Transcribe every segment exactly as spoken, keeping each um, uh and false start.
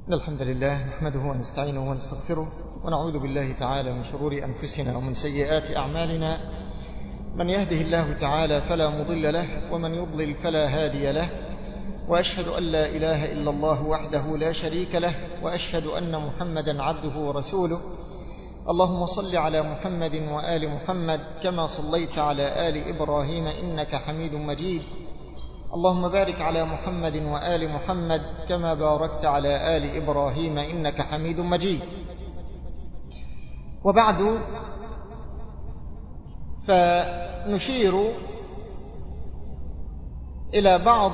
إن الحمد لله نحمده ونستعينه ونستغفره ونعوذ بالله تعالى من شرور أنفسنا ومن سيئات أعمالنا. من يهده الله تعالى فلا مضل له ومن يضلل فلا هادي له، وأشهد أن لا إله إلا الله وحده لا شريك له، وأشهد أن محمدا عبده ورسوله. اللهم صل على محمد وآل محمد كما صليت على آل إبراهيم إنك حميد مجيد. اللهم بارك على محمد وآل محمد كما باركت على آل إبراهيم إنك حميد مجيد. وبعد، فنشير إلى بعض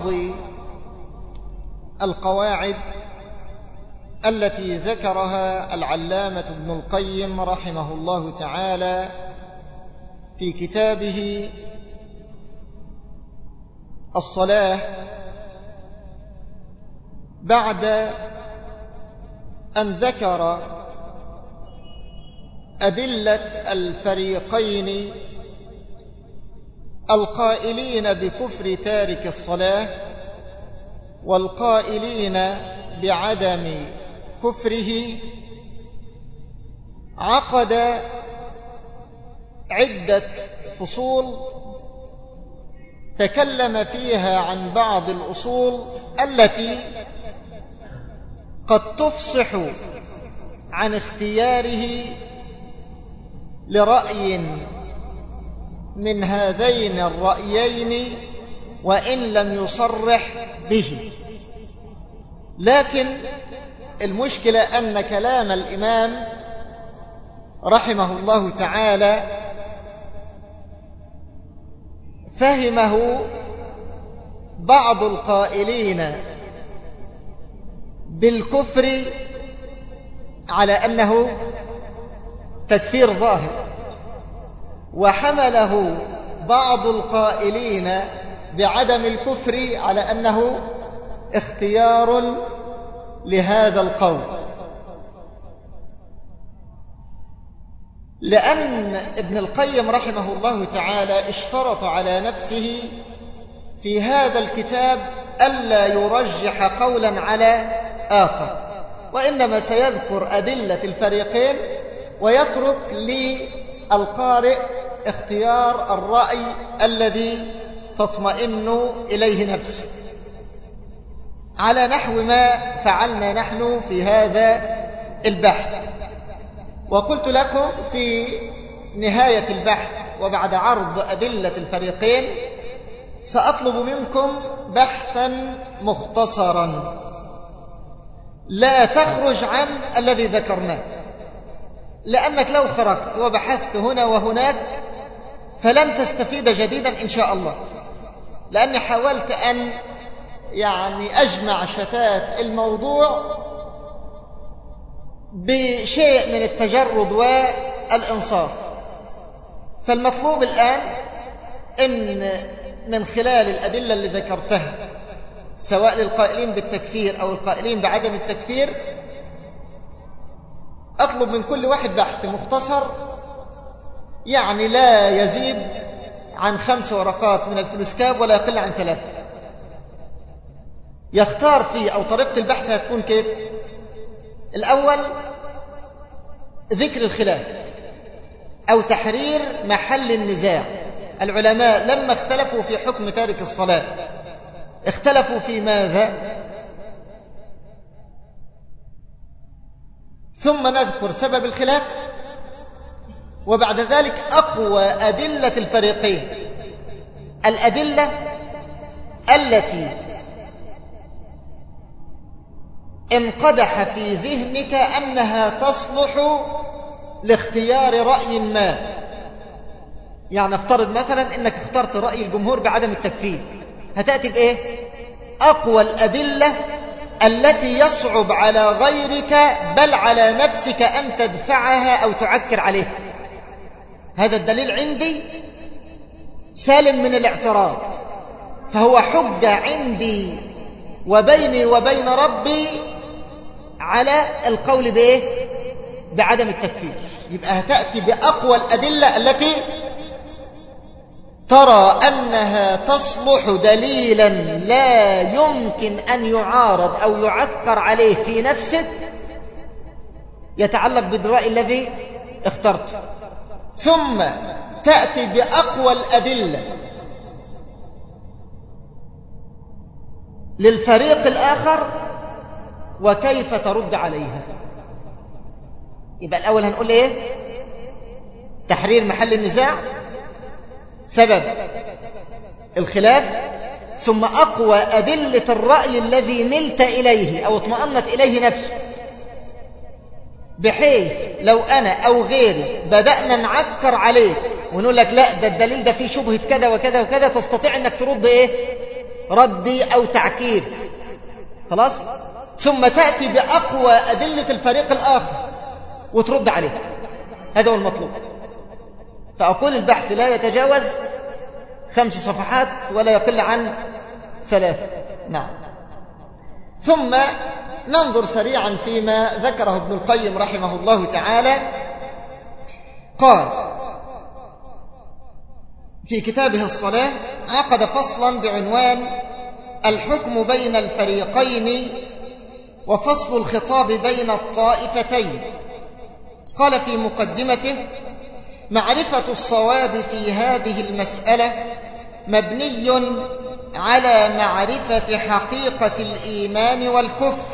القواعد التي ذكرها العلامة ابن القيم رحمه الله تعالى في كتابه الصلاة، بعد أن ذكر أدلة الفريقين القائلين بكفر تارك الصلاة والقائلين بعدم كفره. عقد عدة فصول تكلم فيها عن بعض الأصول التي قد تفصح عن اختياره لرأي من هذين الرأيين وإن لم يصرح به. لكن المشكلة أن كلام الإمام رحمه الله تعالى فهمه بعض القائلين بالكفر على أنه تكفير ظاهر، وحمله بعض القائلين بعدم الكفر على أنه اختيار لهذا القول، لأن ابن القيم رحمه الله تعالى اشترط على نفسه في هذا الكتاب ألا يرجح قولا على آخر، وإنما سيذكر أدلة الفريقين ويترك للقارئ اختيار الرأي الذي تطمئن إليه نفسه، على نحو ما فعلنا نحن في هذا البحث. وقلت لكم في نهاية البحث وبعد عرض أدلة الفريقين سأطلب منكم بحثا مختصرا لا تخرج عن الذي ذكرناه، لأنك لو خرجت وبحثت هنا وهناك فلن تستفيد جديدا إن شاء الله، لأني حاولت أن يعني أجمع شتات الموضوع بشيء من التجرد والإنصاف. فالمطلوب الآن إن من خلال الأدلة اللي ذكرتها سواء للقائلين بالتكفير أو القائلين بعدم التكفير أطلب من كل واحد بحث مختصر، يعني لا يزيد عن خمس ورقات من الفلوسكاب ولا يقل عن ثلاثة، يختار فيه أو طريقة البحث هتكون كيف؟ الأول ذكر الخلاف أو تحرير محل النزاع. العلماء لما اختلفوا في حكم تارك الصلاة اختلفوا في ماذا؟ ثم نذكر سبب الخلاف، وبعد ذلك أقوى أدلة الفريقين، الأدلة التي انقدح في ذهنك أنها تصلح لاختيار رأي ما. يعني افترض مثلا أنك اخترت رأي الجمهور بعدم التكفير، هتأتي بإيه؟ أقوى الأدلة التي يصعب على غيرك بل على نفسك أن تدفعها أو تعكر عليها. هذا الدليل عندي سالم من الاعتراض، فهو حجة عندي وبيني وبين ربي على القول بإيه؟ بعدم التكفير. يبقى هتأتي بأقوى الأدلة التي ترى أنها تصلح دليلا لا يمكن أن يعارض أو يعكر عليه في نفسك يتعلق بالرأي الذي اخترته، ثم تأتي بأقوى الأدلة للفريق الآخر وكيف ترد عليها. يبقى الأول هنقول إيه؟ تحرير محل النزاع، سبب الخلاف، ثم أقوى أدلة الرأي الذي ملت إليه أو اطمأنت إليه نفسه، بحيث لو أنا أو غيري بدأنا نعكر عليك ونقول لك لا ده الدليل ده فيه شبهة كذا وكذا وكذا، تستطيع أنك ترد إيه؟ ردي أو تعكير. خلاص؟ ثم تأتي بأقوى أدلة الفريق الآخر وترد عليه. هذا هو المطلوب. فأقول البحث لا يتجاوز خمس صفحات ولا يقل عن ثلاث. نعم. ثم ننظر سريعا فيما ذكره ابن القيم رحمه الله تعالى. قال في كتابه الصلاة عقد فصلا بعنوان الحكم بين الفريقين وفصل الخطاب بين الطائفتين. قال في مقدمته: معرفة الصواب في هذه المسألة مبني على معرفة حقيقة الإيمان والكفر،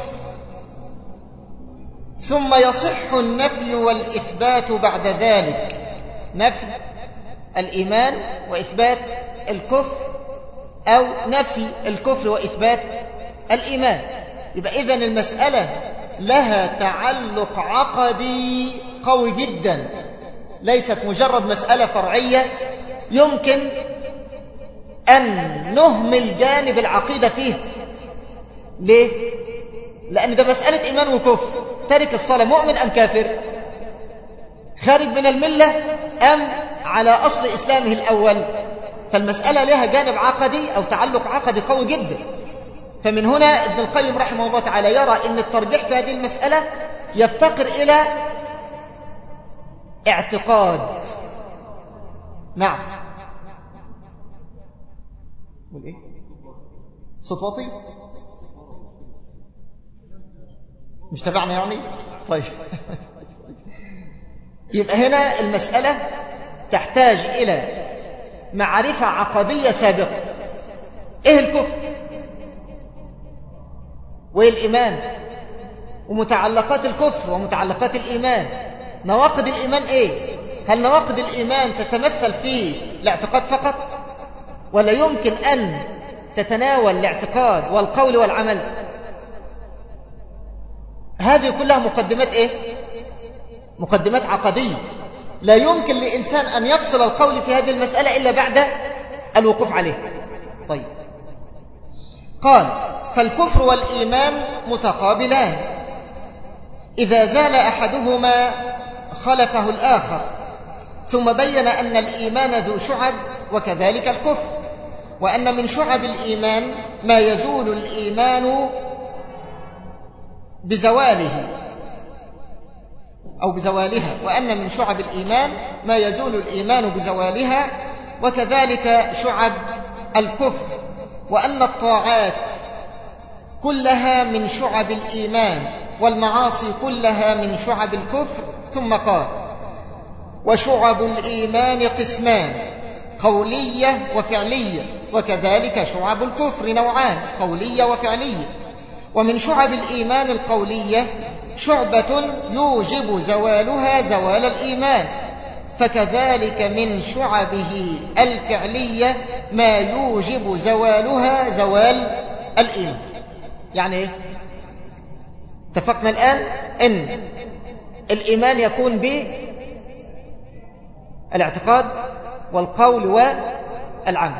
ثم يصح النفي والإثبات بعد ذلك. نفي الإيمان وإثبات الكفر، أو نفي الكفر وإثبات الإيمان. يبقى إذن المسألة لها تعلق عقدي قوي جدا، ليست مجرد مسألة فرعية يمكن أن نهمل جانب العقيدة فيه. ليه؟ لأن ده مسألة إيمان وكفر. تارك الصلاة مؤمن أم كافر؟ خارج من الملة أم على أصل إسلامه الأول؟ فالمسألة لها جانب عقدي أو تعلق عقدي قوي جدا. فمن هنا ابن القيم رحمه الله تعالى يرى أن الترجيح في هذه المسألة يفتقر إلى اعتقاد. نعم. ايه صوت واطي؟ مش تبعنا يعني؟ طيب. يبقى هنا المسألة تحتاج إلى معرفة عقدية سابقة. إيه الكفر؟ وإيه الإيمان؟ ومتعلقات الكفر ومتعلقات الإيمان. نواقض الإيمان إيه؟ هل نواقض الإيمان تتمثل في الاعتقاد فقط؟ ولا يمكن أن تتناول الاعتقاد والقول والعمل؟ هذه كلها مقدمات إيه؟ مقدمات عقدية. لا يمكن لإنسان أن يفصل القول في هذه المسألة إلا بعد الوقوف عليه. طيب. قال: فالكفر والإيمان متقابلان، إذا زال أحدهما خلفه الآخر، ثم بين أن الإيمان ذو شعب وكذلك الكفر، وأن من شعب الإيمان ما يزول الإيمان بزواله أو بزوالها، وأن من شعب الإيمان ما يزول الإيمان بزوالها، وكذلك شعب الكفر، وأن الطاعات كلها من شعب الإيمان والمعاصي كلها من شعب الكفر. ثم قال: وشعب الإيمان قسمان، قولية وفعلية، وكذلك شعب الكفر نوعان، قولية وفعلية. ومن شعب الإيمان القولية شعبة يوجب زوالها زوال الإيمان، فكذلك من شعبه الفعلية ما يوجب زوالها زوال الإيمان. يعني إيه؟ اتفقنا الآن أن الإيمان يكون بالاعتقاد والقول والعمل،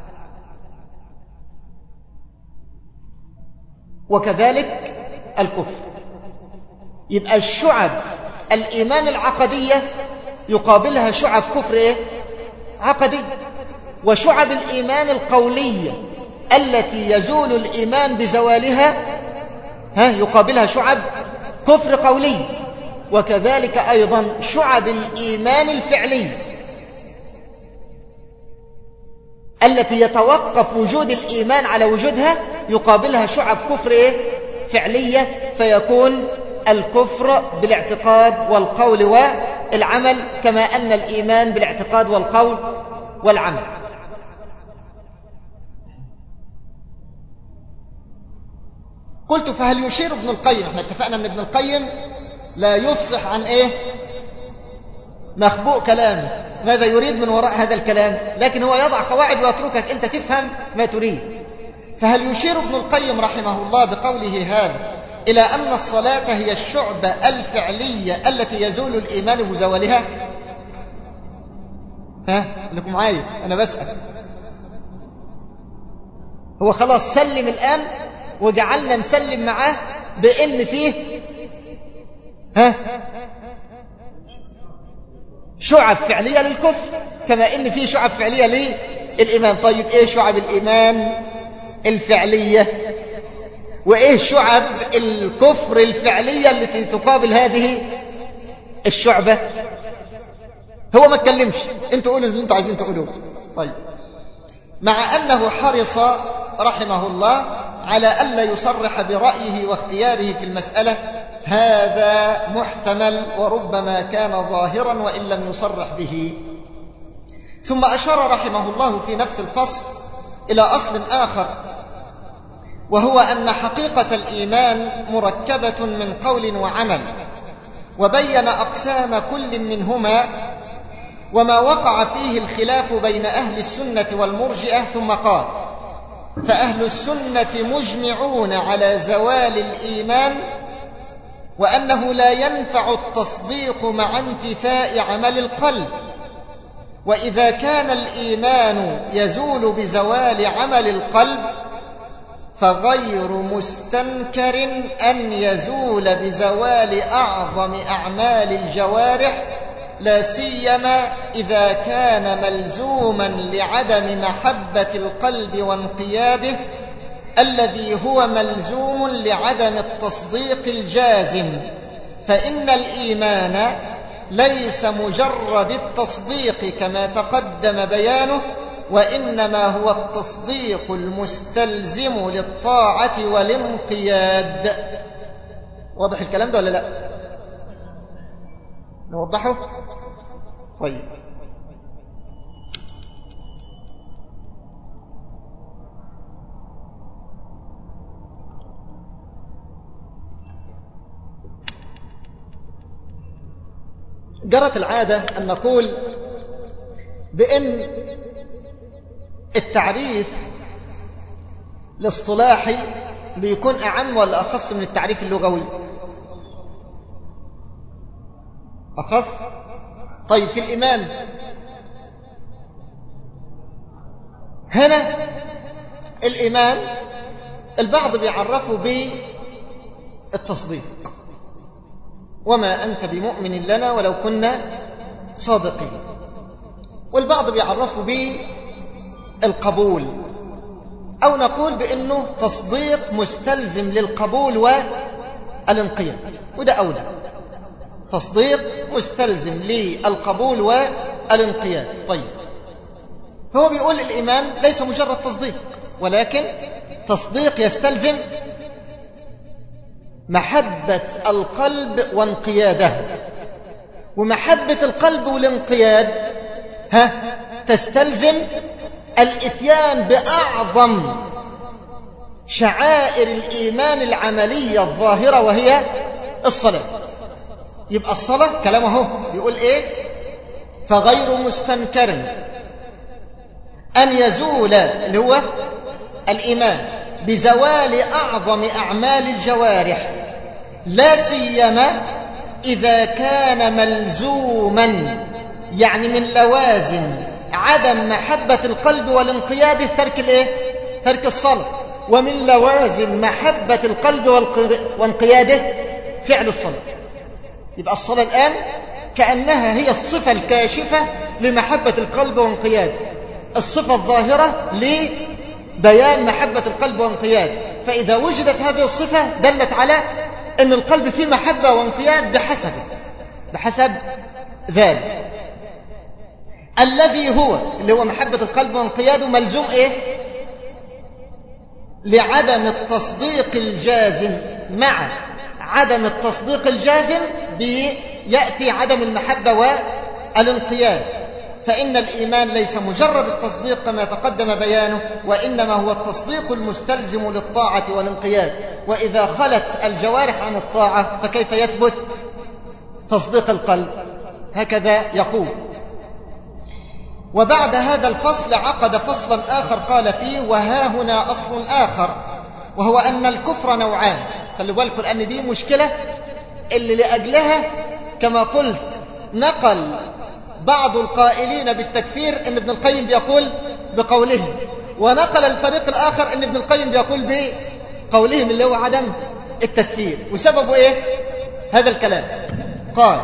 وكذلك الكفر. يبقى الشعب الإيمان العقدية يقابلها شعب كفر إيه؟ عقدي. وشعب الإيمان القولية التي يزول الإيمان بزوالها ها يقابلها شعب كفر قولي، وكذلك أيضا شعب الإيمان الفعلي. التي يتوقف وجود الإيمان على وجودها يقابلها شعب كفر إيه؟ فعلية، فيكون الكفر بالاعتقاد والقول والعمل، كما أن الإيمان بالاعتقاد والقول والعمل. قلت فهل يشير ابن القيم، احنا اتفقنا ان ابن القيم لا يفصح عن ايه؟ مخبوء كلامه، ماذا يريد من وراء هذا الكلام، لكن هو يضع قواعد ويتركك انت تفهم ما تريد. فهل يشير ابن القيم رحمه الله بقوله هذا إلى أن الصلاة هي الشعبة الفعلية التي يزول الإيمان بزوالها؟ ها لكم معايا أنا بسأل. هو خلاص سلم الآن وجعلنا نسلم معاه بأن فيه ها شعب فعلية للكفر كما أن فيه شعب فعلية للإيمان. طيب إيه شعب الإيمان الفعلية وإيه شعب الكفر الفعلية التي تقابل هذه الشعبة؟ هو ما اتكلمش، انتوا قولوا اللي انتوا عايزين تقولوه. طيب، مع أنه حرص رحمه الله على ألا يصرح برأيه واختياره في المسألة، هذا محتمل وربما كان ظاهرا وإن لم يصرح به. ثم أشار رحمه الله في نفس الفصل إلى أصل آخر، وهو أن حقيقة الإيمان مركبة من قول وعمل، وبين أقسام كل منهما وما وقع فيه الخلاف بين أهل السنة والمرجئة. ثم قال: فأهل السنة مجمعون على زوال الإيمان، وأنه لا ينفع التصديق مع انتفاء عمل القلب، وإذا كان الإيمان يزول بزوال عمل القلب فغير مستنكر أن يزول بزوال أعظم أعمال الجوارح، لا سيما إذا كان ملزوما لعدم محبة القلب وانقياده، الذي هو ملزوم لعدم التصديق الجازم. فإن الإيمان ليس مجرد التصديق كما تقدم بيانه، وإنما هو التصديق المستلزم للطاعة والانقياد. واضح الكلام ده ولا لا؟ نوضحه؟ طيب، جرت العادة أن نقول بأن التعريف الاصطلاحي بيكون أعم ولا أخص من التعريف اللغوي؟ أخص. طيب، في الإيمان هنا الإيمان البعض بيعرفه بالتصديق، وما أنت بمؤمن لنا ولو كنا صادقين، والبعض بيعرفه بالقبول، أو نقول بأنه تصديق مستلزم للقبول والانقياد، وده أولى، تصديق مستلزم للقبول والانقياد. طيب، فهو بيقول الإيمان ليس مجرد تصديق، ولكن تصديق يستلزم محبة القلب وانقياده، ومحبة القلب والانقياد ها تستلزم الاتيان بأعظم شعائر الإيمان العملية الظاهرة، وهي الصلاة. يبقى الصلاة كلامه هو بيقول ايه؟ فغير مستنكر أن يزول اللي هو الإيمان بزوال أعظم أعمال الجوارح، لا سيما إذا كان ملزوما، يعني من لوازم عدم محبة القلب والانقياد ترك الايه؟ ترك الصلاة، ومن لوازم محبة القلب وانقياده فعل الصلاة. يبقى الصلاة الآن كأنها هي الصفة الكاشفة لمحبة القلب وانقياده، الصفة الظاهرة لبيان محبة القلب وانقياده. فإذا وجدت هذه الصفة دلت على أن القلب فيه محبة وانقياد بحسب بحسب ذلك. الذي هو اللي هو محبة القلب وانقياده ملزوم إيه؟ لعدم التصديق الجازم. مع عدم التصديق الجازم بيأتي عدم المحبة والانقياد. فإن الإيمان ليس مجرد التصديق كما تقدم بيانه، وإنما هو التصديق المستلزم للطاعة والانقياد. وإذا خلت الجوارح عن الطاعة فكيف يثبت تصديق القلب؟ هكذا يقول. وبعد هذا الفصل عقد فصلا آخر قال فيه: وها هنا أصل آخر، وهو أن الكفر نوعان. خلوا بالكم لأن دي مشكلة اللي لأجلها كما قلت نقل بعض القائلين بالتكفير ان ابن القيم بيقول بقولهم، ونقل الفريق الآخر ان ابن القيم بيقول بقولهم اللي هو عدم التكفير. وسببه ايه هذا الكلام؟ قال: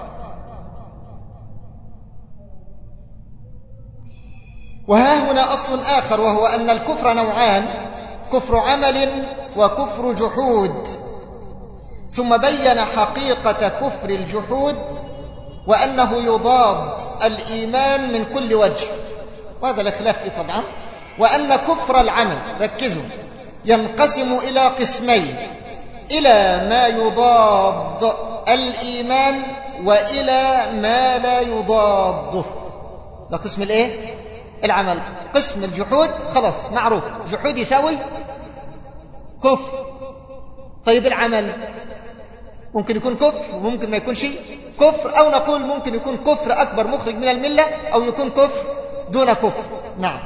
وها هنا أصل آخر، وهو أن الكفر نوعان: كفر عمل وكفر جحود. ثم بين حقيقة كفر الجحود وأنه يضاد الإيمان من كل وجه، وهذا الخلاف فيه طبعا. وأن كفر العمل، ركزوا، ينقسم إلى قسمين: إلى ما يضاد الإيمان وإلى ما لا يضاده. ده قسم الإيه؟ العمل. قسم الجحود خلاص معروف، جحود يساوي كفر. طيب العمل ممكن يكون كفر وممكن ما يكونش كفر، أو نقول ممكن يكون كفر أكبر مخرج من الملة، أو يكون كفر دون كفر. نعم.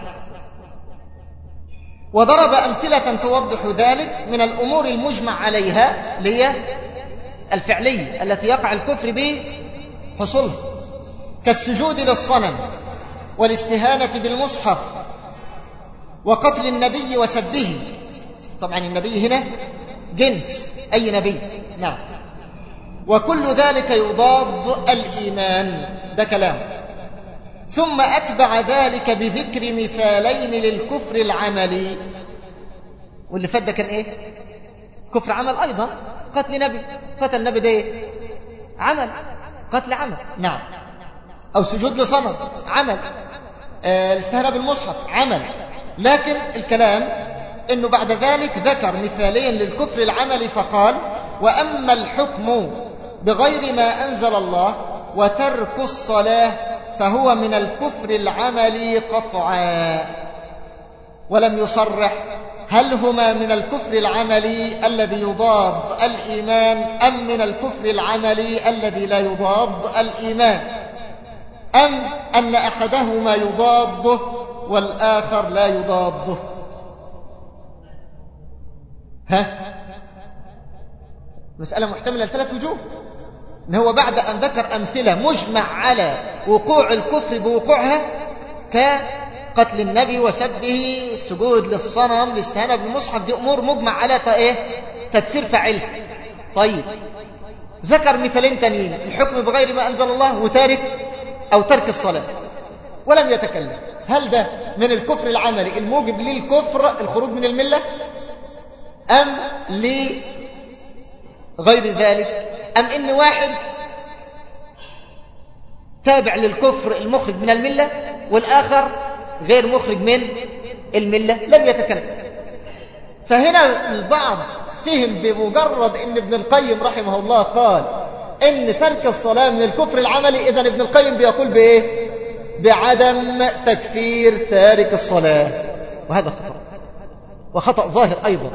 وضرب أمثلة توضح ذلك من الأمور المجمع عليها، اللي هي الفعلية التي يقع الكفر بحصولها، كالسجود للصنم والاستهانة بالمصحف وقتل النبي وسبه. طبعا النبي هنا جنس أي نبي. نعم. وكل ذلك يضاد الإيمان. ده كلام. ثم أتبع ذلك بذكر مثالين للكفر العملي. واللي فات ده كان إيه؟ كفر عمل أيضا. قتل نبي، قتل نبي ده إيه؟ عمل، قتل عمل. نعم. أو سجود لصنم عمل، آه الاستهانة بالمصحف عمل. لكن الكلام إنه بعد ذلك ذكر مثالين للكفر العملي فقال: وأما الحكم بغير ما أنزل الله وترك الصلاة فهو من الكفر العملي قطعا. ولم يصرح هل هما من الكفر العملي الذي يضاد الإيمان أم من الكفر العملي الذي لا يضاد الإيمان، أم أن أحدهما يضاده والآخر لا يضاده. ها؟ مسألة محتملة لثلاث وجوه. إن هو بعد أن ذكر أمثلة مجمع على وقوع الكفر بوقوعها كقتل النبي وسبه، السجود للصنم، الاستهانة بالمصحف، دي أمور مجمع على إيه؟ تكفير فاعلها. طيب ذكر مثالين تانيين: الحكم بغير ما أنزل الله وتارك أو ترك الصلاة، ولم يتكلم هل ده من الكفر العملي الموجب للكفر الخروج من الملة أم لغير ذلك، أم إن واحد تابع للكفر المخرج من الملة والآخر غير مخرج من الملة. لم يتكلم. فهنا البعض فهم بمجرد إن ابن القيم رحمه الله قال إن ترك الصلاة من الكفر العملي، إذن ابن القيم بيقول بإيه؟ بعدم تكفير تارك الصلاة. وهذا خطأ، وخطأ ظاهر أيضا،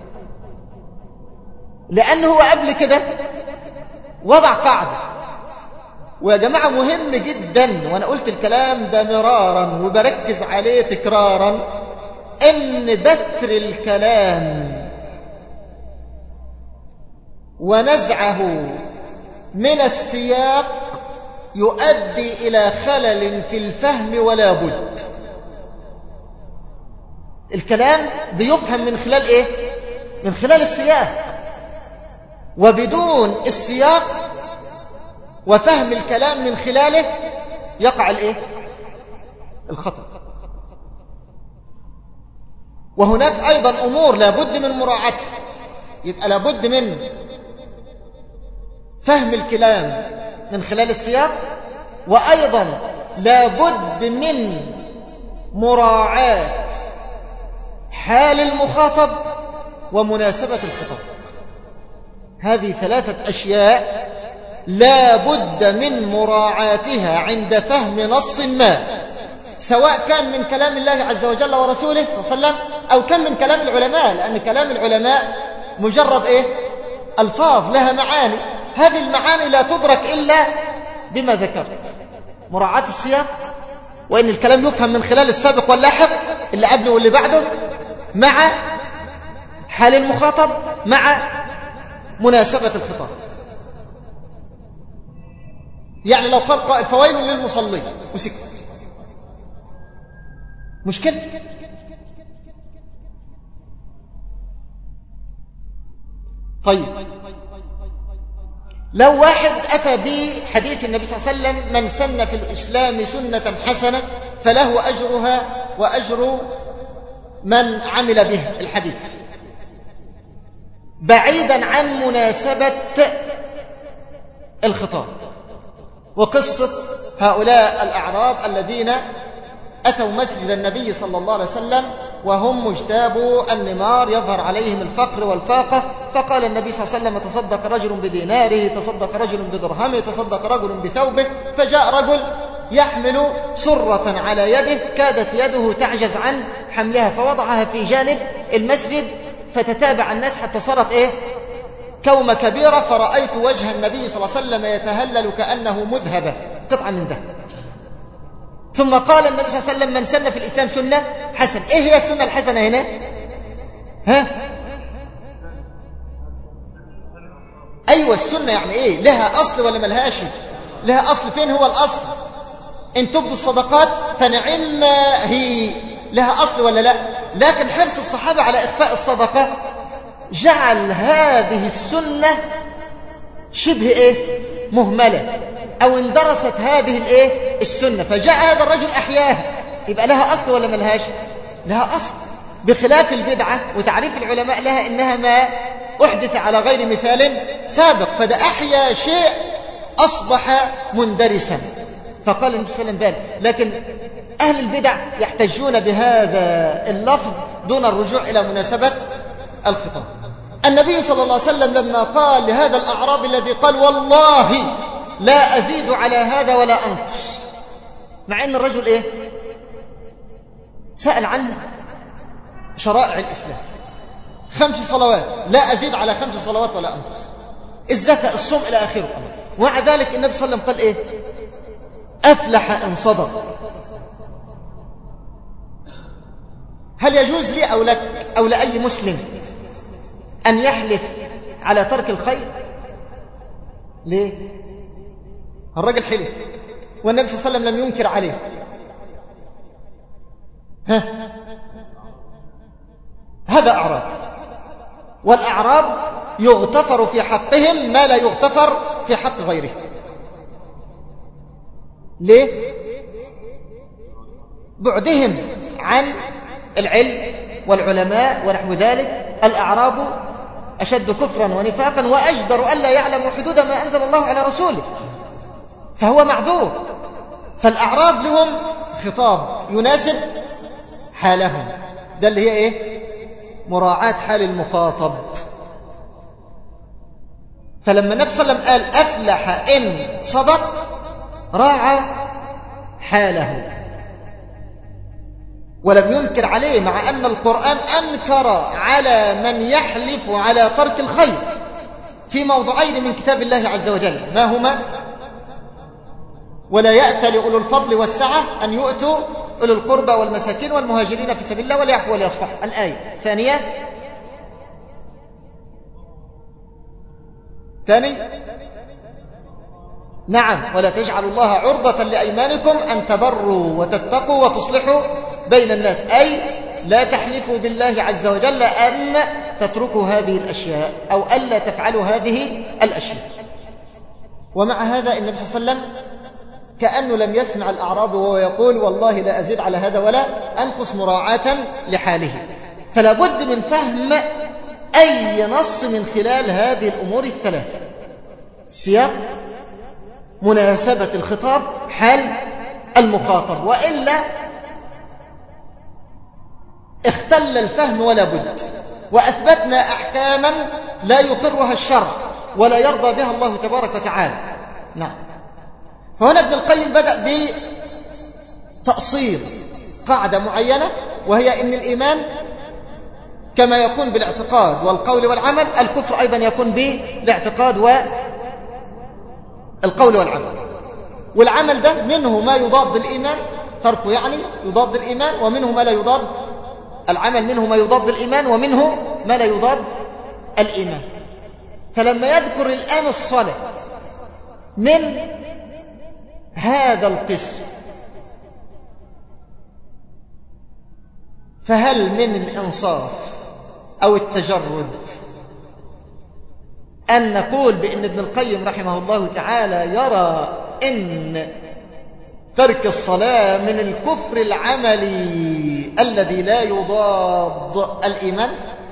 لأنه هو قبل كده وضع قاعدة. ويا جماعة مهم جدا، وأنا قلت الكلام ده مرارا وبركز عليه تكرارا، إن بتر الكلام ونزعه من السياق يؤدي إلى خلل في الفهم ولا بد. الكلام بيفهم من خلال إيه؟ من خلال السياق، وبدون السياق وفهم الكلام من خلاله يقع الإيه؟ الخطأ. وهناك أيضا أمور لابد من مراعاتها. يبقى لابد من فهم الكلام من خلال السياق، وأيضا لابد من مراعاة حال المخاطب ومناسبة الخطاب. هذه ثلاثة أشياء لا بد من مراعاتها عند فهم نص ما، سواء كان من كلام الله عز وجل ورسوله صلى الله عليه وسلم أو كان من كلام العلماء، لأن كلام العلماء مجرد إيه؟ ألفاظ لها معاني، هذه المعاني لا تدرك إلا بما ذكرت، مراعاة السياق، وإن الكلام يفهم من خلال السابق واللاحق اللي قبله واللي بعده، مع حال المخاطب، مع مناسبة الخطاب. يعني لو قال قائل فويل للمصلين وسكت، مشكلة. طيب لو واحد أتى بحديث النبي صلى الله عليه وسلم من سن في الإسلام سنة حسنة فله أجرها وأجر من عمل به، الحديث بعيدا عن مناسبة الخطاب وقصة هؤلاء الأعراب الذين أتوا مسجد النبي صلى الله عليه وسلم وهم مجتابو النمار يظهر عليهم الفقر والفاقة، فقال النبي صلى الله عليه وسلم تصدق رجل بديناره، تصدق رجل بدرهمه، تصدق رجل بثوبه. فجاء رجل يحمل سرة على يده كادت يده تعجز عن حملها، فوضعها في جانب المسجد، فتتابع الناس حتى صارت إيه؟ كومة كبيرة، فرأيت وجه النبي صلى الله عليه وسلم يتهلل كأنه مذهبة قطعة من ذهب. ثم قال النبي صلى الله عليه وسلم من سن في الإسلام سنة حسنة. إيه هي السنة الحسنة هنا؟ ها؟ أيوة، السنة يعني إيه؟ لها أصل ولا ملهاش؟ لها أصل. فين هو الأصل؟ إن تبدوا الصدقات فنعم هي، لها أصل ولا لا؟ لكن حرص الصحابة على إخفاء الصدقة جعل هذه السنة شبه إيه؟ مهملة، أو اندرست هذه الإيه؟ السنة، فجاء هذا الرجل أحياها. يبقى لها أصل ولا ملهاش؟ لها أصل، بخلاف البدعة وتعريف العلماء لها إنها ما أحدث على غير مثال سابق، فده أحيا شيء أصبح مندرسا، فقال النبي صلى الله عليه وسلم ذلك. لكن أهل البدع يحتجون بهذا اللفظ دون الرجوع إلى مناسبة الخطاب. النبي صلى الله عليه وسلم لما قال لهذا الأعراب الذي قال والله لا أزيد على هذا ولا أنقص، مع أن الرجل إيه؟ سأل عن شرائع الإسلام، خمس صلوات لا أزيد على خمس صلوات ولا أنقص، الزكاة، الصوم، إلى آخره. ومع ذلك النبي صلى الله عليه وسلم قال إيه؟ أفلح إن صدق. هل يجوز لي أو لك أو لأي مسلم أن يحلف على ترك الخير؟ ليه؟ الرجل حلف والنبي صلى الله عليه وسلم لم ينكر عليه. ها؟ هذا أعراب، والأعراب يغتفر في حقهم ما لا يغتفر في حق غيره. ليه؟ بعدهم عن العلم والعلماء ونحو ذلك. الأعراب أشد كفرا ونفاقا وأجدر ألا يعلموا حدود ما أنزل الله على رسوله، فهو معذور. فالأعراب لهم خطاب يناسب حالهم، ده اللي هي إيه؟ مراعاة حال المخاطب. فلما النبي صلى الله عليه وسلم قال أفلح إن صدق راعى حاله ولم ينكر عليه، مع أن القرآن أنكر على من يحلف على ترك الخير في موضوعين من كتاب الله عز وجل، ما هما؟ ولا يأتل لأولو الفضل والسعة أن يؤتوا أولو القربى والمساكين والمهاجرين في سبيل الله وليعفوا وليصفحوا. الآية ثانية ثاني نعم ولا تجعلوا الله عرضة لأيمانكم أن تبروا وتتقوا وتصلحوا بين الناس، أي لا تحلفوا بالله عز وجل أن تتركوا هذه الأشياء أو ألا تفعلوا هذه الأشياء. ومع هذا النبي صلى الله عليه وسلم كأنه لم يسمع الأعراب وهو يقول والله لا أزيد على هذا ولا أنقص، مراعاة لحاله. فلا بد من فهم أي نص من خلال هذه الأمور الثلاثة: سياق، مناسبة الخطاب، حال المخاطب، وإلا اختل الفهم ولا بد. وأثبتنا أحكاما لا يقرها الشرع ولا يرضى بها الله تبارك وتعالى. نعم. فهنا ابن القيم بدأ بتأصيل قاعدة معينة، وهي أن الإيمان كما يكون بالاعتقاد والقول والعمل، الكفر أيضا يكون بالاعتقاد والقول والعمل. والعمل ده منه ما يضاد الإيمان، تركه يعني يضاد الإيمان، ومنه ما لا يضاد العمل، منه ما يضاد الإيمان ومنه ما لا يضاد الإيمان. فلما يذكر الآن الصلاة من هذا القسم، فهل من الإنصاف أو التجرد أن نقول بأن ابن القيم رحمه الله تعالى يرى أن ترك الصلاة من الكفر العملي الذي لا يضاد الإيمان؟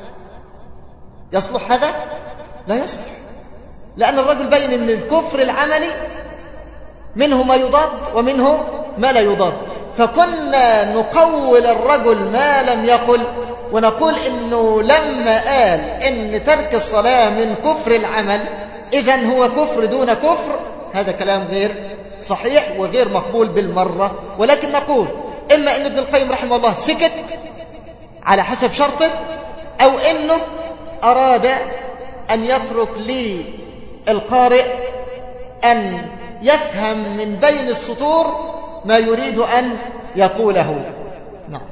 يصلح هذا؟ لا يصلح، لأن الرجل بين أن الكفر العملي منه ما يضاد ومنه ما لا يضاد. فكنا نقول الرجل ما لم يقل، ونقول إنه لما قال إن ترك الصلاة من كفر العمل إذن هو كفر دون كفر، هذا كلام غير صحيح وغير مقبول بالمرة. ولكن نقول إما إن ابن القيم رحمه الله سكت على حسب شرطه، أو إنه أراد أن يترك للقارئ أن يفهم من بين السطور ما يريد أن يقوله. نعم.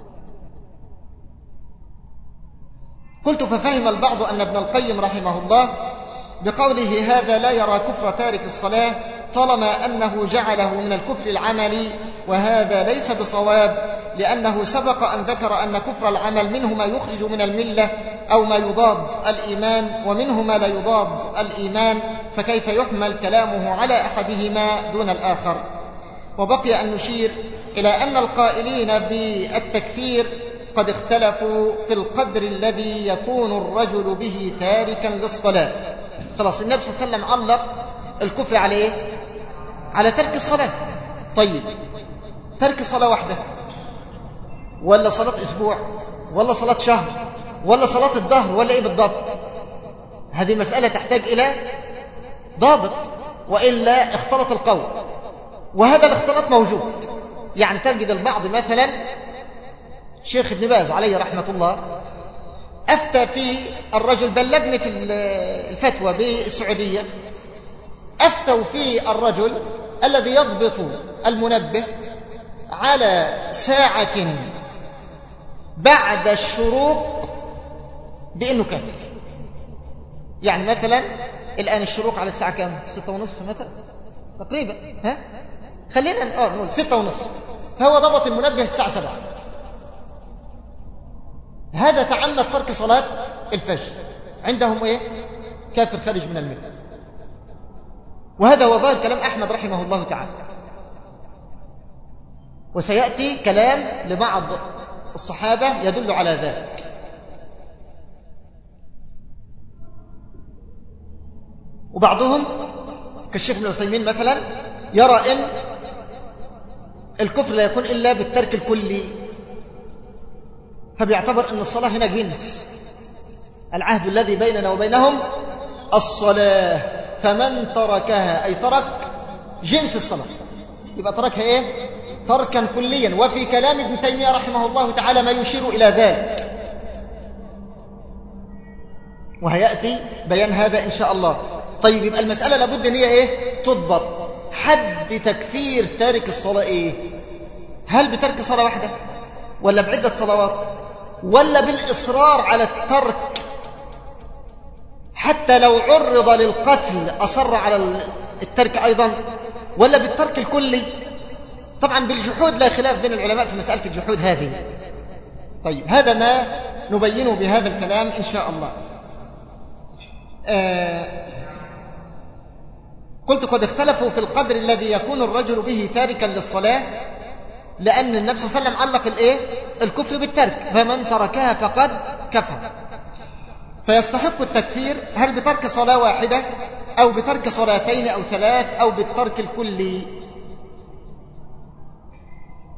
قلت ففهم البعض أن ابن القيم رحمه الله بقوله هذا لا يرى كفر تارك الصلاة طالما أنه جعله من الكفر العملي، وهذا ليس بصواب، لأنه سبق أن ذكر أن كفر العمل منه ما يخرج من الملة أو ما يضاد الإيمان، ومنه ما لا يضاد الإيمان، فكيف يحمل كلامه على أحدهما دون الآخر؟ وبقي أن نشير إلى أن القائلين بالتكفير قد اختلفوا في القدر الذي يكون الرجل به تاركا للصلاة. خلاص، النبي صلى الله عليه وسلم علق الكفر على إيه؟ على ترك الصلاة. طيب، ترك صلاة واحدة ولا صلاة أسبوع ولا صلاة شهر ولا صلاة الظهر ولا إيه بالضبط؟ هذه مسألة تحتاج إلى ضابط، وإلا اختلط القول، وهذا الاختلاط موجود. يعني تجد البعض مثلا شيخ ابن باز عليه رحمة الله أفتى في الرجل، بل لجنة الفتوى بالسعودية أفتوا في الرجل الذي يضبط المنبه على ساعة بعد الشروق بأنه كافر. يعني مثلا الآن الشروق على الساعة كام؟ ستة ونصف مثلا تقريبا، ها؟ خلينا نقول ستة ونصف، فهو ضبط المنبه الساعة سبعة. هذا تعمد ترك صلاة الفجر، عندهم ايه؟ كافر خارج من الملة. وهذا هو ظاهر كلام أحمد رحمه الله تعالى، وسيأتي كلام لبعض الصحابة يدل على ذلك. وبعضهم كالشيخ ابن عثيمين مثلا يرى أن الكفر لا يكون إلا بالترك الكلي، فبيعتبر أن الصلاة هنا جنس، العهد الذي بيننا وبينهم الصلاة، فمن تركها أي ترك جنس الصلاة، يبقى تركها إيه؟ تركا كليا. وفي كلام ابن تيمية رحمه الله تعالى ما يشير إلى ذلك، وهيأتي بيان هذا إن شاء الله. طيب، يبقى المسألة لابد أن هي إيه؟ تضبط. حد تكفير تارك الصلاة إيه؟ هل بترك صلاة واحدة ولا بعدة صلوات ولا بالإصرار على الترك حتى لو عرض للقتل أصر على الترك أيضا، ولا بالترك الكلي؟ طبعا بالجحود لا خلاف بين العلماء في مسألة الجحود هذه. طيب، هذا ما نبينه بهذا الكلام إن شاء الله. آه قلت قد اختلفوا في القدر الذي يكون الرجل به تاركا للصلاة، لأن النبي صلى الله عليه وسلم علق الإيه؟ الكفر بالترك، فمن تركها فقد كفر. فيستحق التكفير هل بترك صلاة واحدة أو بترك صلاتين أو ثلاث أو بالترك الكلي؟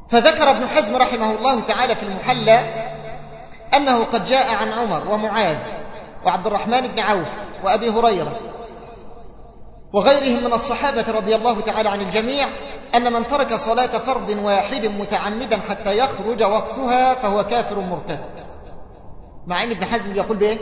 فذكر ابن حزم رحمه الله تعالى في المحلى أنه قد جاء عن عمر ومعاذ وعبد الرحمن بن عوف وأبي هريرة وغيرهم من الصحابة رضي الله تعالى عن الجميع أن من ترك صلاة فرض واحد متعمدا حتى يخرج وقتها فهو كافر مرتد. مع أن ابن حزم يقول بإيه؟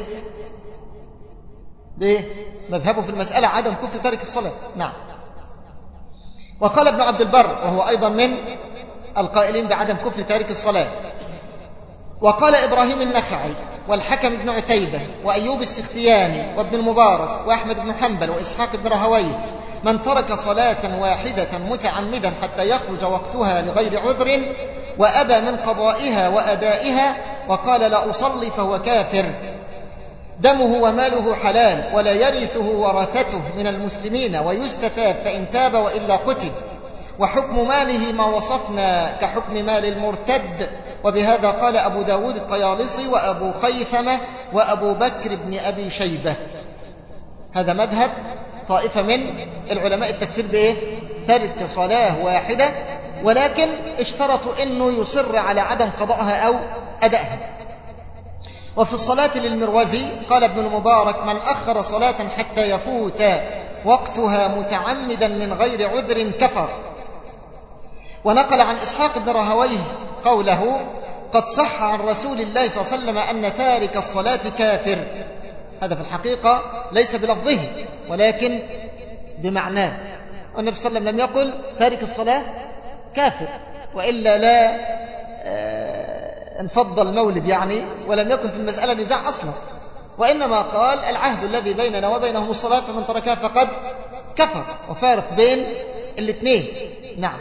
بإيه؟ مذهبه في المسألة عدم كفر تارك الصلاة. نعم. وقال ابن عبد البر وهو أيضا من القائلين بعدم كفر تارك الصلاة. وقال إبراهيم النخعي والحكم بن عتيبة وأيوب السختياني وابن المبارك وأحمد بن حنبل وإسحاق بن راهويه من ترك صلاة واحدة متعمدا حتى يخرج وقتها لغير عذر وأبى من قضائها وأدائها وقال لا أصلي فهو كافر، دمه وماله حلال ولا يرثه ورثته من المسلمين ويستتاب فإن تاب وإلا قتل، وحكم ماله ما وصفنا كحكم مال المرتد. وبهذا قال أبو داود الطيالسي وأبو خيثمة وأبو بكر بن أبي شيبة. هذا مذهب طائفة من العلماء التكفير بإيه؟ ترك صلاة واحدة، ولكن اشترطوا أنه يصر على عدم قضائها أو أدائها. وفي الصلاة للمروزي قال ابن المبارك من أخر صلاة حتى يفوت وقتها متعمدا من غير عذر كفر. ونقل عن إسحاق بن راهويه قوله قد صح عن رسول الله صلى الله عليه وسلم أن تارك الصلاة كافر. هذا في الحقيقة ليس بلفظه ولكن بمعناه، والنبي صلى الله عليه وسلم لم يقل تارك الصلاة كافر، وإلا لا انفض المولد يعني، ولم يكن في المسألة نزاع أصلا، وإنما قال العهد الذي بيننا وبينهم الصلاة فمن تركها فقد كفر، وفارق بين الاثنين. نعم.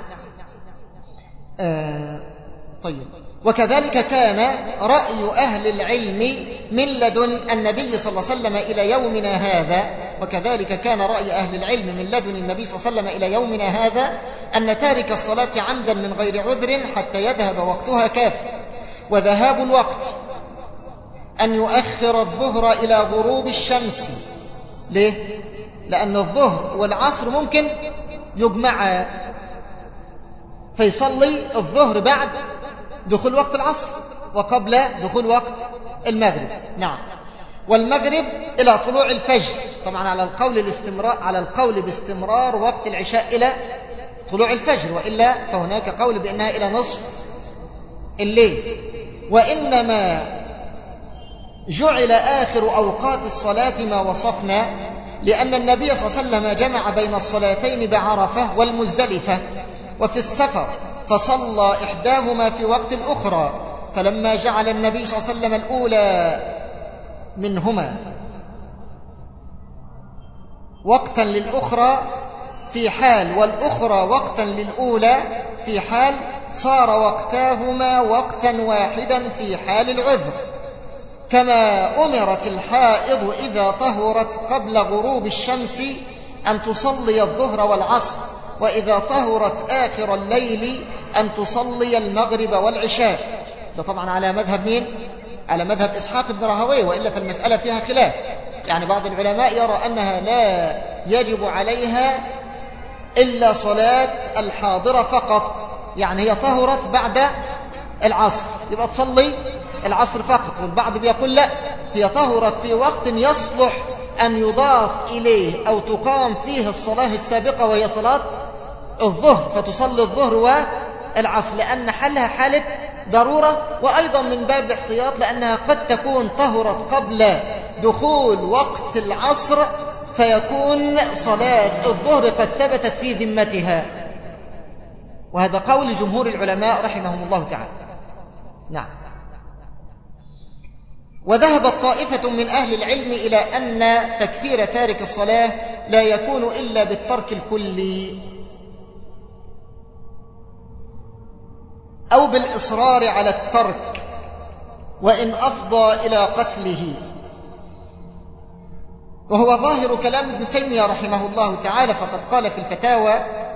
آه طيب. وكذلك كان رأي أهل العلم من لدن النبي صلى الله عليه وسلم إلى يومنا هذا وكذلك كان رأي أهل العلم من لدن النبي صلى الله عليه وسلم إلى يومنا هذا أن تارك الصلاة عمدا من غير عذر حتى يذهب وقتها كافر. وذهاب الوقت أن يؤخر الظهر إلى غروب الشمس. ليه؟ لأن الظهر والعصر ممكن يجمع فيصلي الظهر بعد دخول وقت العصر وقبل دخول وقت المغرب. نعم. والمغرب إلى طلوع الفجر، طبعا على القول الاستمرار على القول باستمرار وقت العشاء إلى طلوع الفجر، وإلا فهناك قول بأنها إلى نصف الليل. وإنما جعل آخر أوقات الصلاة ما وصفنا لأن النبي صلى الله عليه وسلم جمع بين الصلاتين بعرفة والمزدلفة وفي السفر فصلى إحداهما في وقت الأخرى، فلما جعل النبي صلى الله عليه وسلم الأولى منهما وقتا للأخرى في حال والأخرى وقتا للأولى في حال صار وقتاهما وقتا واحدا في حال العذر، كما أمرت الحائض إذا طهرت قبل غروب الشمس أن تصلي الظهر والعصر، وإذا طهرت آخر الليل أن تصلي المغرب والعشاء. ده طبعا على مذهب مين؟ على مذهب إسحاق بن راهويه، وإلا فالمسألة فيها خلاف. يعني بعض العلماء يرى أنها لا يجب عليها إلا صلاة الحاضرة فقط، يعني هي طهرت بعد العصر يبقى تصلي العصر فقط، والبعض بيقول لا، هي طهرت في وقت يصلح أن يضاف إليه أو تقام فيه الصلاة السابقة وهي صلاة الظهر، فتصلي الظهر والعصر لأن حالها حالة ضرورة، وأيضا من باب احتياط لأنها قد تكون طهرت قبل دخول وقت العصر فيكون صلاة الظهر قد ثبتت في ذمتها. وهذا قول جمهور العلماء رحمهم الله تعالى. نعم. وذهبت طائفة من أهل العلم إلى أن تكفير تارك الصلاة لا يكون إلا بالترك الكلي أو بالإصرار على الترك وإن أفضى إلى قتله. وهو ظاهر كلام ابن تيمية رحمه الله تعالى، فقد قال في الفتاوى: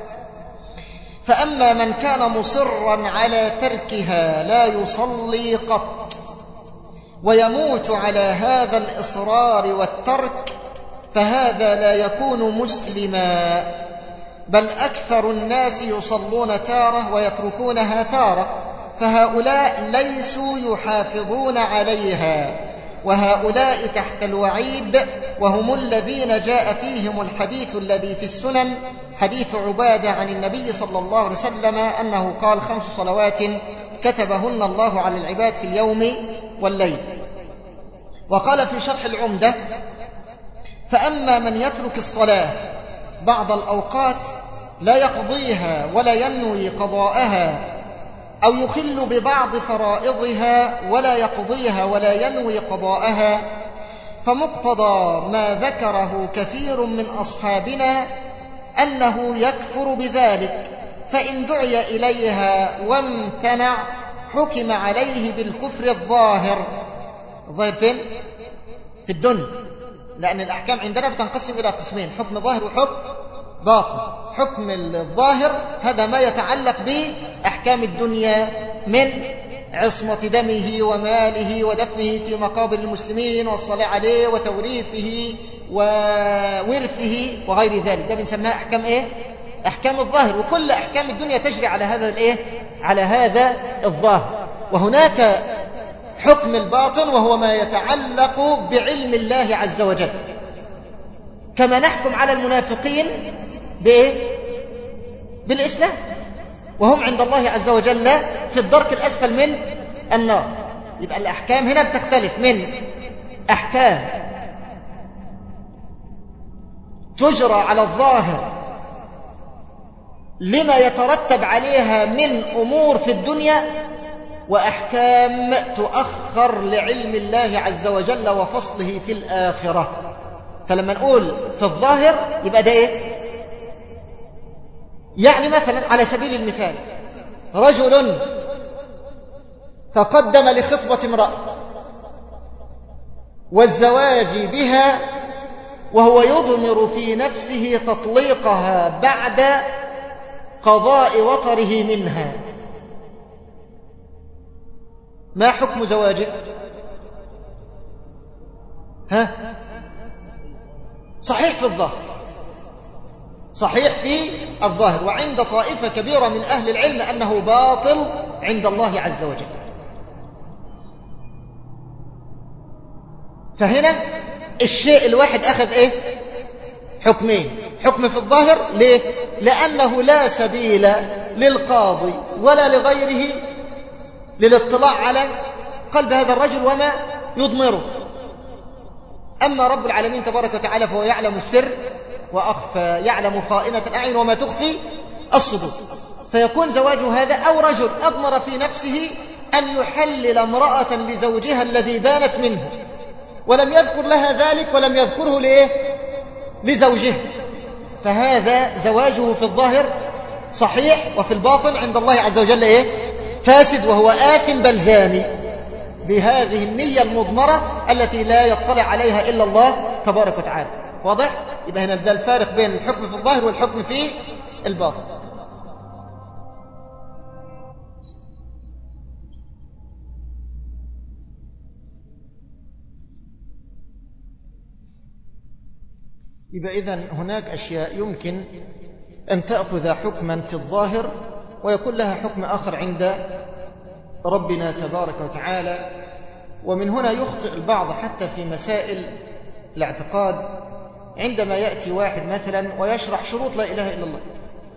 فأما من كان مصرا على تركها لا يصلي قط ويموت على هذا الإصرار والترك فهذا لا يكون مسلما، بل أكثر الناس يصلون تارة ويتركونها تارة، فهؤلاء ليسوا يحافظون عليها، وهؤلاء تحت الوعيد، وهم الذين جاء فيهم الحديث الذي في السنن، حديث عبادة عن النبي صلى الله عليه وسلم أنه قال: خمس صلوات كتبهن الله على العباد في اليوم والليل. وقال في شرح العمدة: فأما من يترك الصلاة بعض الأوقات لا يقضيها ولا ينوي قضاءها، أو يخل ببعض فرائضها ولا يقضيها ولا ينوي قضاءها، فمقتضى ما ذكره كثير من أصحابنا أنه يكفر بذلك، فإن دعي إليها وامتنع حكم عليه بالكفر الظاهر. الظاهر فين؟ في الدنيا، لأن الأحكام عندنا بتنقسم إلى قسمين: حكم ظاهر وحكم باطن. حكم الظاهر هذا ما يتعلق بأحكام الدنيا من عصمة دمه وماله ودفنه في مقابر المسلمين والصلاة عليه وتوريثه وورثه وغير ذلك، ده بنسميها أحكام إيه؟ أحكام الظاهر. وكل أحكام الدنيا تجري على هذا الإيه؟ على هذا الظاهر. وهناك حكم الباطن وهو ما يتعلق بعلم الله عز وجل، كما نحكم على المنافقين بإيه؟ بالإسلام، وهم عند الله عز وجل في الدرك الأسفل من النار. يبقى الأحكام هنا بتختلف من أحكام تجرى على الظاهر لما يترتب عليها من أمور في الدنيا، وأحكام تؤخر لعلم الله عز وجل وفصله في الآخرة. فلما نقول في الظاهر يبقى ده إيه؟ يعني مثلا على سبيل المثال رجل تقدم لخطبة امرأة والزواج بها، وهو يضمر في نفسه تطليقها بعد قضاء وطره منها، ما حكم زواجه؟ ها؟ صحيح في الظاهر، صحيح في الظاهر، وعند طائفة كبيرة من أهل العلم أنه باطل عند الله عز وجل. فهنا الشيء الواحد أخذ إيه؟ حكمين: حكم في الظاهر. ليه؟ لأنه لا سبيل للقاضي ولا لغيره للاطلاع على قلب هذا الرجل وما يضمره. أما رب العالمين تبارك وتعالى فهو يعلم السر وأخفى، يعلم خائنة الأعين وما تخفي الصدور. فيكون زواجه هذا، أو رجل أضمر في نفسه أن يحلل امرأة لزوجها الذي بانت منه ولم يذكر لها ذلك ولم يذكره لإيه؟ لزوجه، فهذا زواجه في الظاهر صحيح، وفي الباطن عند الله عز وجل إيه؟ فاسد، وهو آثم بل زاني بهذه النية المضمرة التي لا يطلع عليها إلا الله تبارك وتعالى. واضح؟ يبقى هنا ده الفارق بين الحكم في الظاهر والحكم في الباطن. يبقى إذن هناك أشياء يمكن أن تأخذ حكما في الظاهر ويكون لها حكم آخر عند ربنا تبارك وتعالى. ومن هنا يخطئ البعض حتى في مسائل الاعتقاد، عندما يأتي واحد مثلا ويشرح شروط لا إله إلا الله،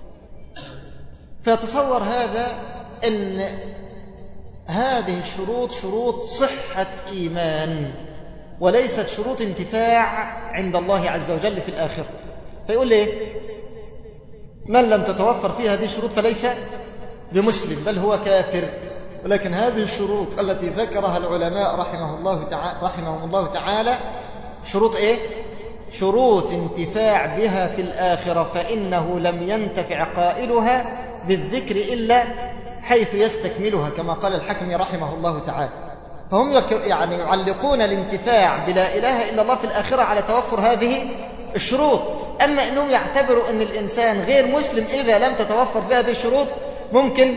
فيتصور هذا أن هذه الشروط شروط صحة إيمان وليست شروط انتفاع عند الله عز وجل في الآخرة. فيقول لي من لم تتوفر فيه هذه الشروط فليس بمسلم بل هو كافر. ولكن هذه الشروط التي ذكرها العلماء رحمه الله تعالى رحمهم الله تعالى شروط إيه؟ شروط انتفاع بها في الآخرة، فإنه لم ينتفع قائلها بالذكر إلا حيث يستكملها، كما قال الحكم رحمه الله تعالى. فهم يعني يعلقون الانتفاع بلا إله إلا الله في الآخرة على توفر هذه الشروط. أما أنهم يعتبروا أن الإنسان غير مسلم إذا لم تتوفر في هذه الشروط ممكن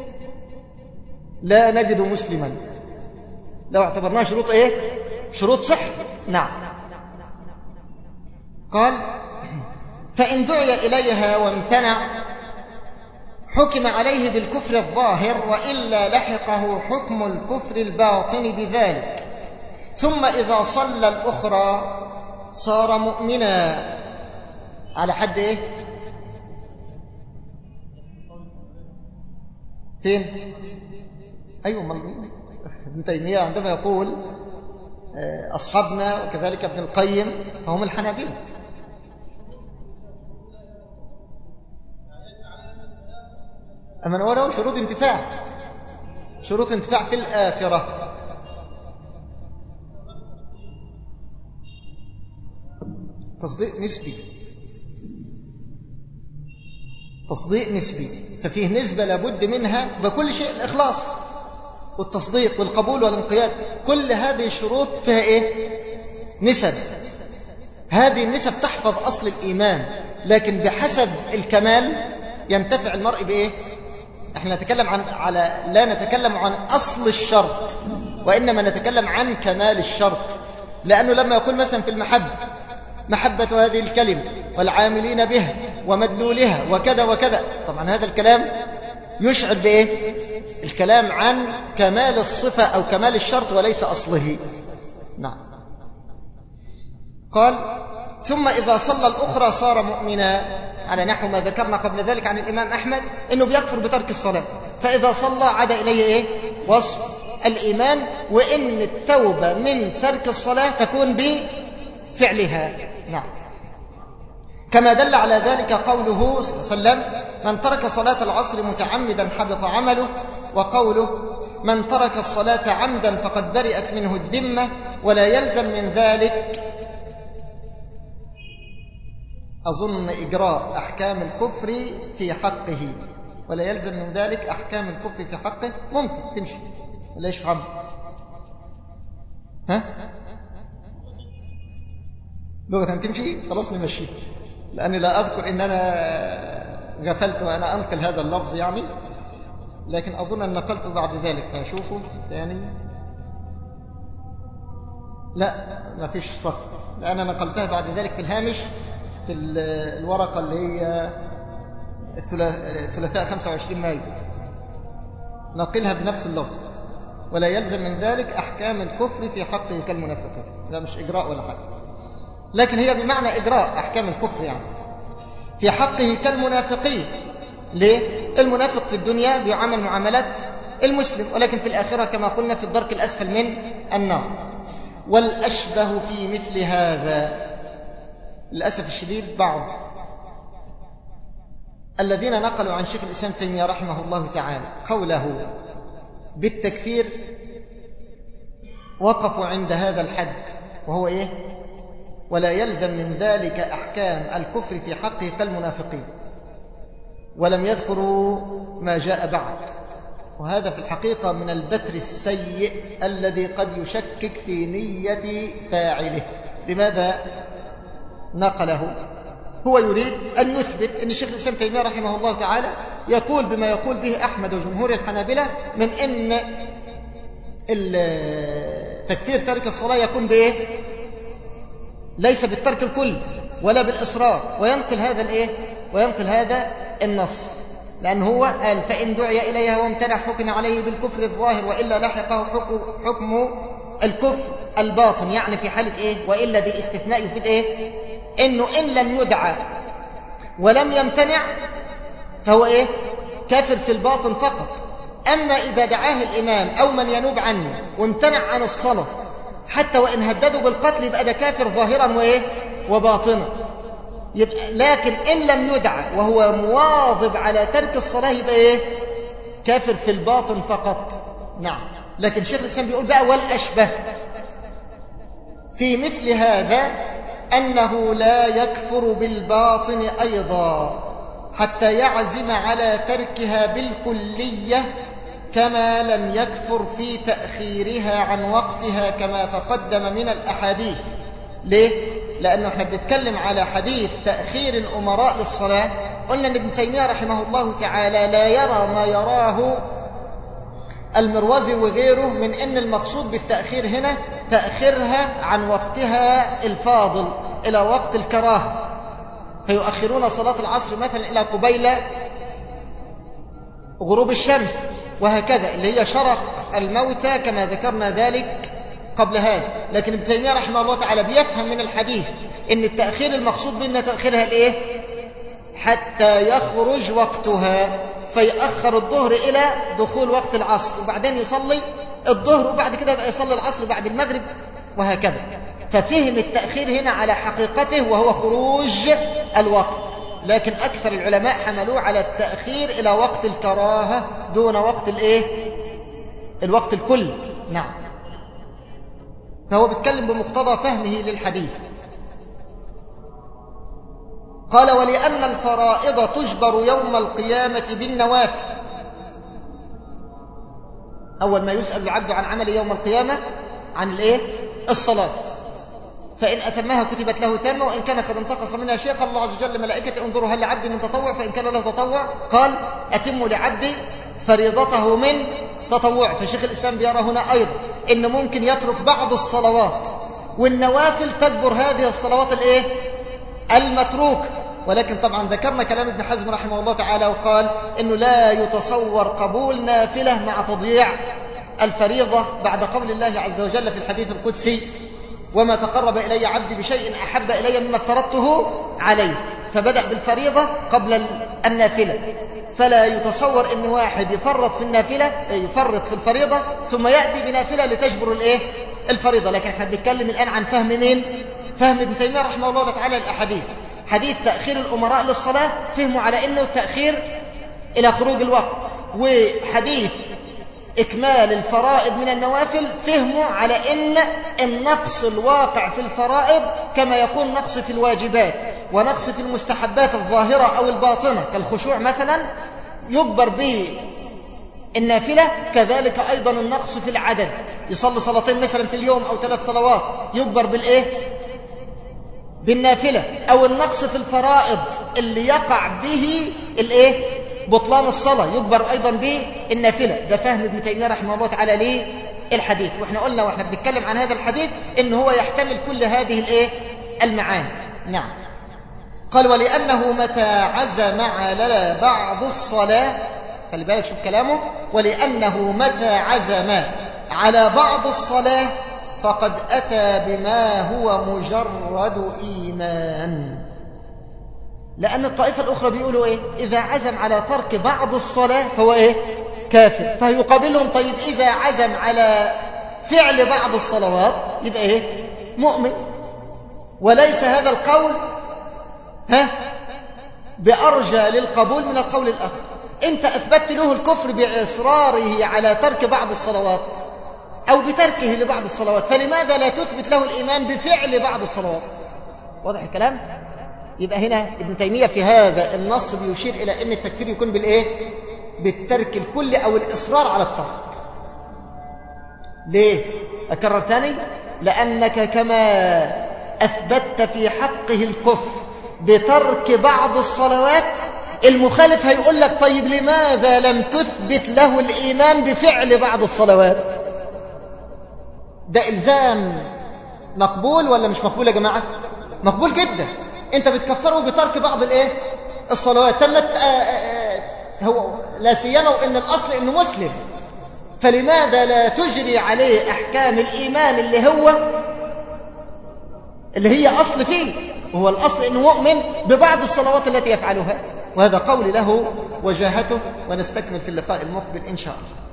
لا نجد مسلما لو اعتبرناها شروط إيه؟ شروط صح. نعم. قال فإن دعي إليها وامتنع حكم عليه بالكفر الظاهر وإلا لحقه حكم الكفر الباطن بذلك. ثم إذا صلى الأخرى صار مؤمنا على حد إيه؟ فين؟ أيوة ابن تيمية عندما يقول أصحابنا وكذلك ابن القيم فهم الحنابلة. أما نوره شروط انتفاع، شروط انتفاع في الآخرة. تصديق نسبي، تصديق نسبي، ففيه نسبة لابد منها بكل شيء، الإخلاص والتصديق والقبول والانقياد، كل هذه الشروط فيها إيه؟ نسب. هذه النسب تحفظ أصل الإيمان، لكن بحسب الكمال ينتفع المرء بإيه؟ احنا نتكلم عن على لا نتكلم عن أصل الشرط، وإنما نتكلم عن كمال الشرط. لأنه لما يقول مثلا في المحبة محبة هذه الكلمة والعاملين بها ومدلولها وكذا وكذا، طبعا هذا الكلام يشعر بإيه؟ الكلام عن كمال الصفة أو كمال الشرط وليس أصله. نعم. قال ثم إذا صلى الأخرى صار مؤمنا، على نحو ما ذكرنا قبل ذلك عن الإمام أحمد أنه بيكفر بترك الصلاة، فإذا صلى عاد إليه إيه؟ وصف الإيمان، وإن التوبة من ترك الصلاة تكون بفعلها. نعم. كما دل على ذلك قوله صلى الله عليه وسلم من ترك صلاة العصر متعمدا حبط عمله، وقوله من ترك الصلاة عمدا فقد برئت منه الذمة، ولا يلزم من ذلك أظن إجراء أحكام الكفر في حقه، ولا يلزم من ذلك أحكام الكفر في حقه. ممكن تمشي ولا إيش عم ها لغة تمشي، خلاص نمشي، لأني لا أذكر إن أنا غفلت وأنا أنقل هذا اللفظ يعني، لكن أظن أن نقلته بعد ذلك فأشوفه يعني. لا ما فيش سقط، لأن أنا نقلتها بعد ذلك في الهامش في الورقة اللي هي الثلاثاء خمسة وعشرين مايو، نقلها بنفس اللفظ، ولا يلزم من ذلك أحكام الكفر في حقه كالمنافقين. لا مش إجراء ولا حاجة، لكن هي بمعنى إجراء أحكام الكفر يعني في حقه كالمنافقين. ليه؟ المنافق في الدنيا بيعامل معاملات المسلم، ولكن في الآخرة كما قلنا في الدرك الأسفل من النار. والأشبه في مثل هذا للأسف الشديد بعض الذين نقلوا عن شيخ الإسلام تيمية رحمه الله تعالى قوله بالتكفير وقفوا عند هذا الحد، وهو إيه؟ ولا يلزم من ذلك أحكام الكفر في حقه كالمنافقين، ولم يذكروا ما جاء بعد. وهذا في الحقيقة من البتر السيء الذي قد يشكك في نية فاعله. لماذا نقله؟ هو يريد أن يثبت أن الشيخ الإسلام تيمية رحمه الله تعالى يقول بما يقول به أحمد وجمهور الحنابلة من أن تكفير ترك الصلاة يكون بإيه؟ ليس بالترك الكل ولا بالإصرار، وينقل هذا الإيه؟ وينقل هذا النص، لأن هو قال فإن دعي إليها وامتنع حكم عليه بالكفر الظاهر وإلا لحقه حكم الكفر الباطن. يعني في حالة إيه؟ وإلا دي استثناء يفيد إيه؟ إنه إن لم يدعى ولم يمتنع فهو إيه؟ كافر في الباطن فقط. أما إذا دعاه الإمام أو من ينوب عنه وامتنع عن الصلاة حتى وإن هددوا بالقتل يبقى ده كافر ظاهرا وإيه؟ وباطنا. يبقى لكن إن لم يدعى وهو مواظب على ترك الصلاة يبقى إيه؟ كافر في الباطن فقط. نعم. لكن شيخ الإسلام بيقول بقى والأشبه في مثل هذا أنه لا يكفر بالباطن أيضا حتى يعزم على تركها بالكلية، كما لم يكفر في تأخيرها عن وقتها كما تقدم من الأحاديث. ليه؟ لأنه احنا بنتكلم على حديث تأخير الأمراء للصلاة. قلنا أن ابن تيمية رحمه الله تعالى لا يرى ما يراه المروزي وغيره من أن المقصود بالتأخير هنا تأخيرها عن وقتها الفاضل إلى وقت الكراهة، فيؤخرون صلاة العصر مثلا إلى قبيل غروب الشمس، وهكذا اللي هي شرق الموتى كما ذكرنا ذلك قبل هذا. لكن ابن تيمية رحمه الله تعالى بيفهم من الحديث إن التأخير المقصود بأن تأخيرها الإيه؟ حتى يخرج وقتها، فيأخر الظهر إلى دخول وقت العصر، وبعدين يصلي الظهر، وبعد كده بقى يصلي العصر بعد المغرب، وهكذا. ففهم التأخير هنا على حقيقته وهو خروج الوقت. لكن أكثر العلماء حملوه على التأخير إلى وقت الكراهة دون وقت الإيه؟ الوقت الكل. نعم. فهو بيتكلم بمقتضى فهمه للحديث. قال: ولأن الفرائض تجبر يوم القيامة بالنوافل. أول ما يسأل العبد عن عمل يوم القيامة عن الإيه؟ الصلاة، فإن أتمها كتبت له تامة، وإن كان قد انتقص منها شيء قال الله عز وجل لملائكته: انظروا هل لعبدي من تطوع، فإن كان له تطوع قال: أتموا لعبدي فريضته من تطوع. فشيخ الإسلام بيرى هنا أيضا إن ممكن يترك بعض الصلوات والنوافل تجبر هذه الصلوات الإيه؟ المتروك. ولكن طبعا ذكرنا كلام ابن حزم رحمه الله تعالى وقال إنه لا يتصور قبول نافلة مع تضييع الفريضة، بعد قول الله عز وجل في الحديث القدسي: وما تقرب إلي عبدي بشيء أحب إلي مما افترضته عليه. فبدأ بالفريضة قبل النافلة. فلا يتصور أن واحد يفرط في النافلة يفرط في الفريضة ثم يأتي بنافلة لتجبر الإيه؟ الفريضة. لكن احنا بنتكلم الآن عن فهم مين؟ فهم ابن تيمية رحمه الله تعالى الأحاديث. حديث تأخير الأمراء للصلاة فهموا على أنه تأخير إلى خروج الوقت، وحديث إكمال الفرائض من النوافل فهموا على أن النقص الواقع في الفرائض كما يكون نقص في الواجبات ونقص في المستحبات الظاهرة أو الباطنة كالخشوع مثلا يجبر به النافلة، كذلك أيضا النقص في العدد، يصلي صلاتين مثلا في اليوم أو ثلاث صلوات يجبر بالإيه؟ بالنافلة. أو النقص في الفرائض اللي يقع به الإيه؟ بطلان الصلاة يجبر أيضا بالنافلة. ده فهم ابن تيمية رحمه الله تعالى للحديث. وإحنا قلنا وإحنا بنتكلم عن هذا الحديث إن هو يحتمل كل هذه الإيه؟ المعاني. نعم. قال: ولأنه متى عزم على بعض الصلاة، خلي بالك شوف كلامه، ولأنه متى عزم على بعض الصلاة فقد أتى بما هو مجرد إيمان. لأن الطائفة الأخرى بيقولوا إيه؟ إذا عزم على ترك بعض الصلاة فهو إيه؟ كافر. فيقابلهم: طيب إذا عزم على فعل بعض الصلوات يبقى إيه؟ مؤمن. وليس هذا القول ها بأرجى للقبول من القول الآخر. أنت أثبتت له الكفر بإصراره على ترك بعض الصلوات أو بتركه لبعض الصلوات، فلماذا لا تثبت له الإيمان بفعل بعض الصلوات؟ واضح الكلام؟ يبقى هنا ابن تيمية في هذا النص بيشير إلى أن التكفير يكون بالإيه؟ بالترك الكلي أو الإصرار على الترك. ليه؟ أكرر تاني؟ لأنك كما أثبتت في حقه الكفر بترك بعض الصلوات، المخالف هيقول لك: طيب لماذا لم تثبت له الإيمان بفعل بعض الصلوات؟ ده إلزام مقبول ولا مش مقبول يا جماعة؟ مقبول جدا. انت بتكفره بترك بعض الايه؟ الصلوات. تمت هو لا سيما وان الاصل انه مسلم، فلماذا لا تجري عليه احكام الايمان اللي هو اللي هي اصل فيه، وهو الاصل انه مؤمن ببعض الصلوات التي يفعلها. وهذا قول له وجاهته، ونستكمل في اللقاء المقبل ان شاء الله.